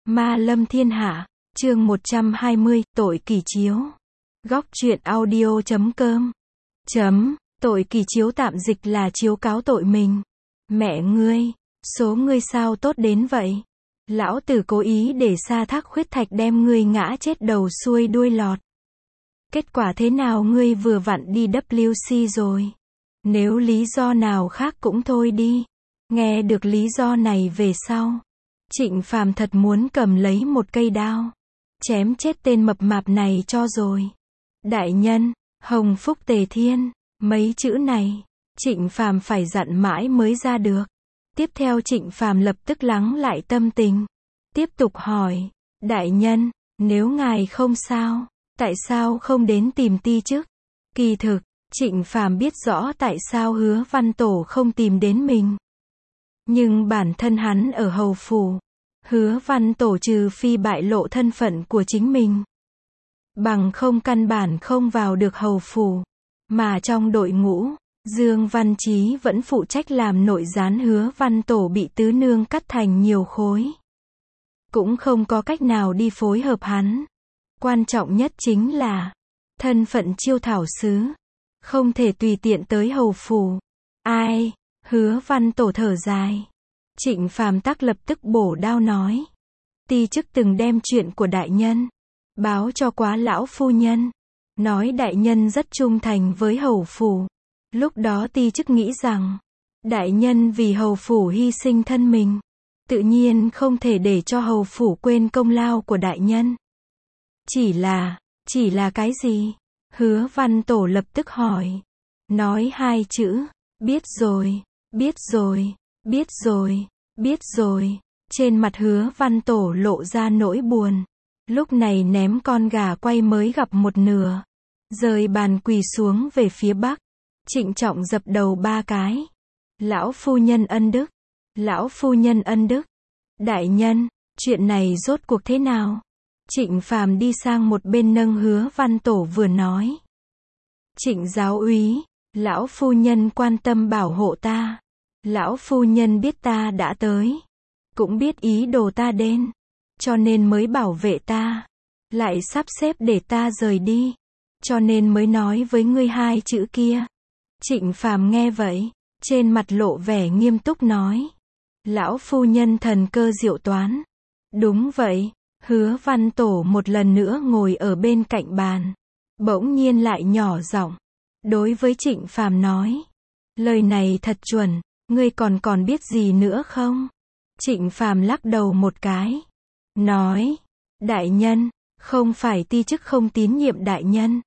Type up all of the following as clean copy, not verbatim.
Ma lâm thiên hạ, chương 120, tội kỳ chiếu. Góc truyện audio.com. Tội kỳ chiếu tạm dịch là chiếu cáo tội mình. Mẹ ngươi, số ngươi sao tốt đến vậy? Lão tử cố ý để sa thác khuyết thạch đem ngươi ngã chết đầu xuôi đuôi lọt. Kết quả thế nào ngươi vừa vặn đi WC rồi? Nếu lý do nào khác cũng thôi đi. Nghe được lý do này về sau, Trịnh Phàm thật muốn cầm lấy một cây đao, chém chết tên mập mạp này cho rồi. Đại nhân, hồng phúc tề thiên, mấy chữ này, Trịnh Phàm phải dặn mãi mới ra được. Tiếp theo Trịnh Phàm lập tức lắng lại tâm tình, tiếp tục hỏi, đại nhân, nếu ngài không sao, tại sao không đến tìm ti chức? Kỳ thực, Trịnh Phàm biết rõ tại sao Hứa Văn Tổ không tìm đến mình. Nhưng bản thân hắn ở hầu phủ, Hứa Văn Tổ trừ phi bại lộ thân phận của chính mình, bằng không căn bản không vào được hầu phủ. Mà trong đội ngũ, Dương Văn Chí vẫn phụ trách làm nội gián Hứa Văn Tổ bị tứ nương cắt thành nhiều khối. Cũng không có cách nào đi phối hợp hắn. Quan trọng nhất chính là thân phận chiêu thảo sứ, không thể tùy tiện tới hầu phủ. Ai? Hứa Văn Tổ thở dài. Trịnh Phàm tắc lập tức bổ đao nói, ti chức từng đem chuyện của đại nhân báo cho quá lão phu nhân, nói đại nhân rất trung thành với hầu phủ. Lúc đó ti chức nghĩ rằng đại nhân vì hầu phủ hy sinh thân mình, tự nhiên không thể để cho hầu phủ quên công lao của đại nhân. Chỉ là cái gì? Hứa Văn Tổ lập tức hỏi. Nói hai chữ, biết rồi, biết rồi, biết rồi, biết rồi. Trên mặt Hứa Văn Tổ lộ ra nỗi buồn. Lúc này ném con gà quay mới gặp một nửa, rời bàn quỳ xuống về phía bắc, trịnh trọng dập đầu 3 cái. Lão phu nhân ân đức, lão phu nhân ân đức. Đại nhân, chuyện này rốt cuộc thế nào? Trịnh Phàm đi sang một bên nâng Hứa Văn Tổ vừa nói. Trịnh giáo úy, lão phu nhân quan tâm bảo hộ ta. Lão phu nhân biết ta đã tới, cũng biết ý đồ ta đến, cho nên mới bảo vệ ta, lại sắp xếp để ta rời đi, cho nên mới nói với ngươi hai chữ kia. Trịnh Phàm nghe vậy, trên mặt lộ vẻ nghiêm túc nói. Lão phu nhân thần cơ diệu toán. Đúng vậy. Hứa Văn Tổ một lần nữa ngồi ở bên cạnh bàn, bỗng nhiên lại nhỏ giọng đối với Trịnh Phàm nói, lời này thật chuẩn, ngươi còn biết gì nữa không? Trịnh Phàm lắc đầu một cái, nói, đại nhân, không phải ti chức không tín nhiệm đại nhân,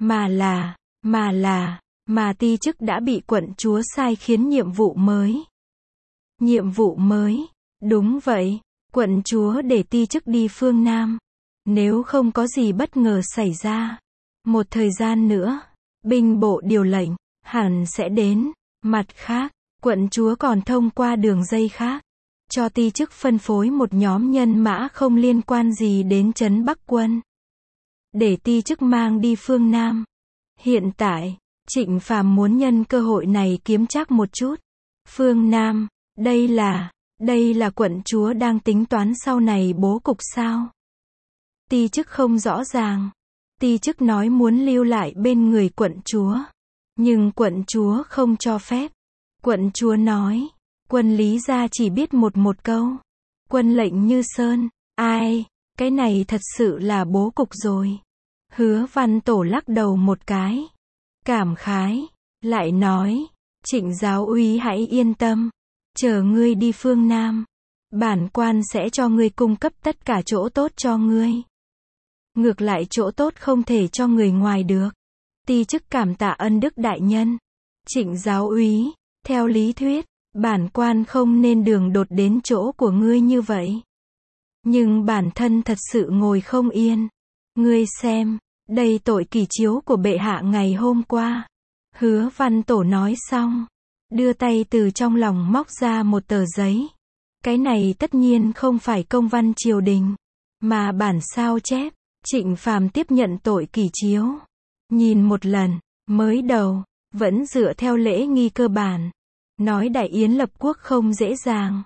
mà ti chức đã bị quận chúa sai khiến nhiệm vụ mới. Nhiệm vụ mới? Đúng vậy. Quận chúa để ti chức đi phương Nam. Nếu không có gì bất ngờ xảy ra, một thời gian nữa, binh bộ điều lệnh hẳn sẽ đến. Mặt khác, quận chúa còn thông qua đường dây khác, cho ti chức phân phối một nhóm nhân mã không liên quan gì đến trấn Bắc quân, để ti chức mang đi phương Nam. Hiện tại, Trịnh Phàm muốn nhân cơ hội này kiếm trác một chút. Phương Nam, đây là quận chúa đang tính toán sau này bố cục sao? Ti chức không rõ ràng. Ti chức nói muốn lưu lại bên người quận chúa, nhưng quận chúa không cho phép. Quận chúa nói, quân Lý gia chỉ biết một câu, quân lệnh như sơn. Ai, cái này thật sự là bố cục rồi. Hứa Văn Tổ lắc đầu một cái, cảm khái, lại nói, Trịnh giáo úy hãy yên tâm. Chờ ngươi đi phương Nam, bản quan sẽ cho ngươi cung cấp tất cả chỗ tốt cho ngươi. Ngược lại chỗ tốt không thể cho người ngoài được. Ti chức cảm tạ ân đức đại nhân. Trịnh giáo úy, theo lý thuyết, bản quan không nên đường đột đến chỗ của ngươi như vậy. Nhưng bản thân thật sự ngồi không yên. Ngươi xem, đây tội kỳ chiếu của bệ hạ ngày hôm qua. Hứa Văn Tổ nói xong, đưa tay từ trong lòng móc ra một tờ giấy. Cái này tất nhiên không phải công văn triều đình, mà bản sao chép. Trịnh Phàm tiếp nhận tội kỳ chiếu, nhìn một lần, mới đầu, vẫn dựa theo lễ nghi cơ bản. Nói đại yến lập quốc không dễ dàng,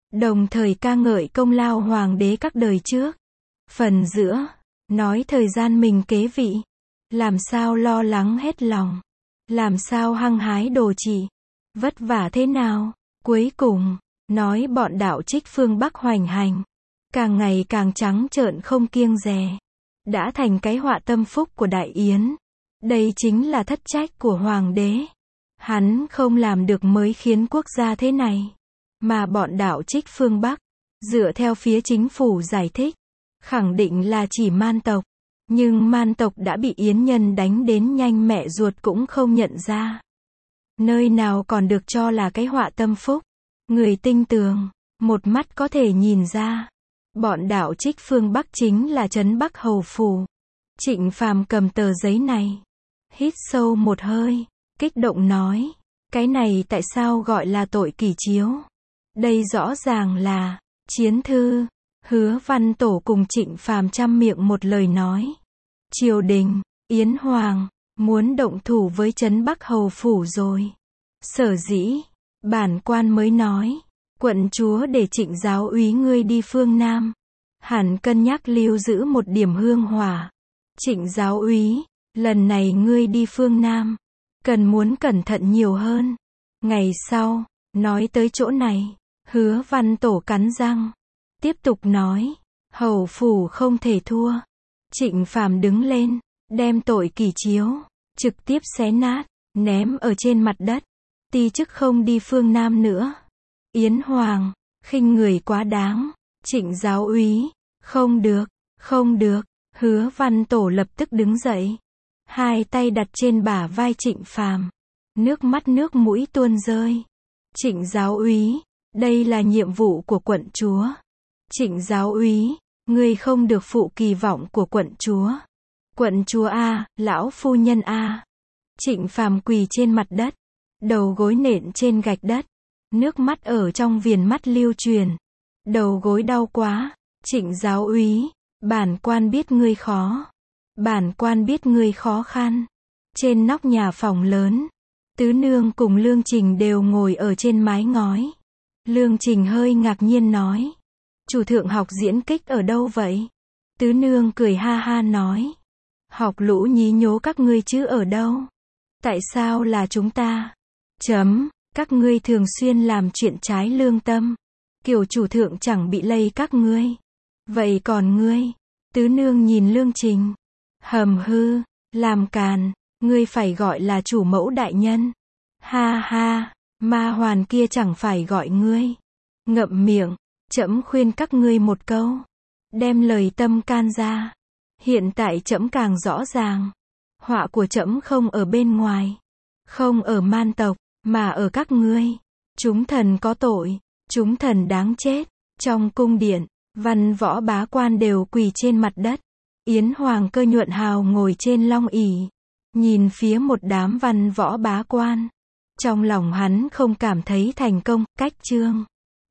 đồng thời ca ngợi công lao hoàng đế các đời trước. Phần giữa, nói thời gian mình kế vị, làm sao lo lắng hết lòng, làm sao hăng hái đồ trị, vất vả thế nào. Cuối cùng, nói bọn đạo trích phương Bắc hoành hành, càng ngày càng trắng trợn không kiêng dè, đã thành cái họa tâm phúc của Đại Yến. Đây chính là thất trách của hoàng đế. Hắn không làm được mới khiến quốc gia thế này. Mà bọn đạo trích phương Bắc, dựa theo phía chính phủ giải thích, khẳng định là chỉ Man tộc. Nhưng Man tộc đã bị Yến nhân đánh đến nhanh mẹ ruột cũng không nhận ra. Nơi nào còn được cho là cái họa tâm phúc. Người tinh tường, một mắt có thể nhìn ra. Bọn đạo trích phương Bắc chính là trấn Bắc Hầu Phủ. Trịnh Phàm cầm tờ giấy này, hít sâu một hơi, kích động nói, cái này tại sao gọi là tội kỷ chiếu? Đây rõ ràng là chiến thư. Hứa Văn Tổ cùng Trịnh Phàm trăm miệng một lời nói. Triều đình, Yến Hoàng, muốn động thủ với trấn Bắc Hầu Phủ rồi. Sở dĩ, bản quan mới nói, quận chúa để Trịnh giáo úy ngươi đi phương Nam. Hẳn cân nhắc lưu giữ một điểm hương hỏa. Trịnh giáo úy, lần này ngươi đi phương Nam, cần muốn cẩn thận nhiều hơn. Ngày sau, nói tới chỗ này, Hứa Văn Tổ cắn răng, tiếp tục nói, Hầu Phủ không thể thua. Trịnh Phàm đứng lên, đem tội kỷ chiếu, trực tiếp xé nát, ném ở trên mặt đất. Ti chức không đi phương Nam nữa. Yến Hoàng, khinh người quá đáng. Trịnh giáo úy, không được, không được. Hứa Văn Tổ lập tức đứng dậy, hai tay đặt trên bả vai Trịnh Phàm, nước mắt nước mũi tuôn rơi. Trịnh giáo úy, đây là nhiệm vụ của quận chúa. Trịnh giáo úy, ngươi không được phụ kỳ vọng của quận chúa. Quận chúa a, lão phu nhân a. Trịnh Phàm quỳ trên mặt đất, đầu gối nện trên gạch đất, nước mắt ở trong viền mắt lưu truyền. Đầu gối đau quá. Trịnh giáo úy, bản quan biết ngươi khó. Bản quan biết ngươi khó khăn. Trên nóc nhà phòng lớn, Tứ Nương cùng Lương Trình đều ngồi ở trên mái ngói. Lương Trình hơi ngạc nhiên nói, chủ thượng học diễn kích ở đâu vậy? Tứ Nương cười ha ha nói, học lũ nhí nhố các ngươi chứ ở đâu? Tại sao là chúng ta? Các ngươi thường xuyên làm chuyện trái lương tâm. Kiểu chủ thượng chẳng bị lây các ngươi. Vậy còn ngươi? Tứ Nương nhìn Lương Trình. Hầm hư, làm càn, ngươi phải gọi là chủ mẫu đại nhân. Ha ha, ma hoàn kia chẳng phải gọi ngươi. Ngậm miệng, trẫm khuyên các ngươi một câu. Đem lời tâm can ra. Hiện tại trẫm càng rõ ràng. Họa của trẫm không ở bên ngoài. Không ở Man tộc, mà ở các ngươi. Chúng thần có tội. Chúng thần đáng chết. Trong cung điện, văn võ bá quan đều quỳ trên mặt đất. Yến Hoàng Cơ nhuận hào ngồi trên long ỷ, nhìn phía một đám văn võ bá quan. Trong lòng hắn không cảm thấy thành công, cách chương.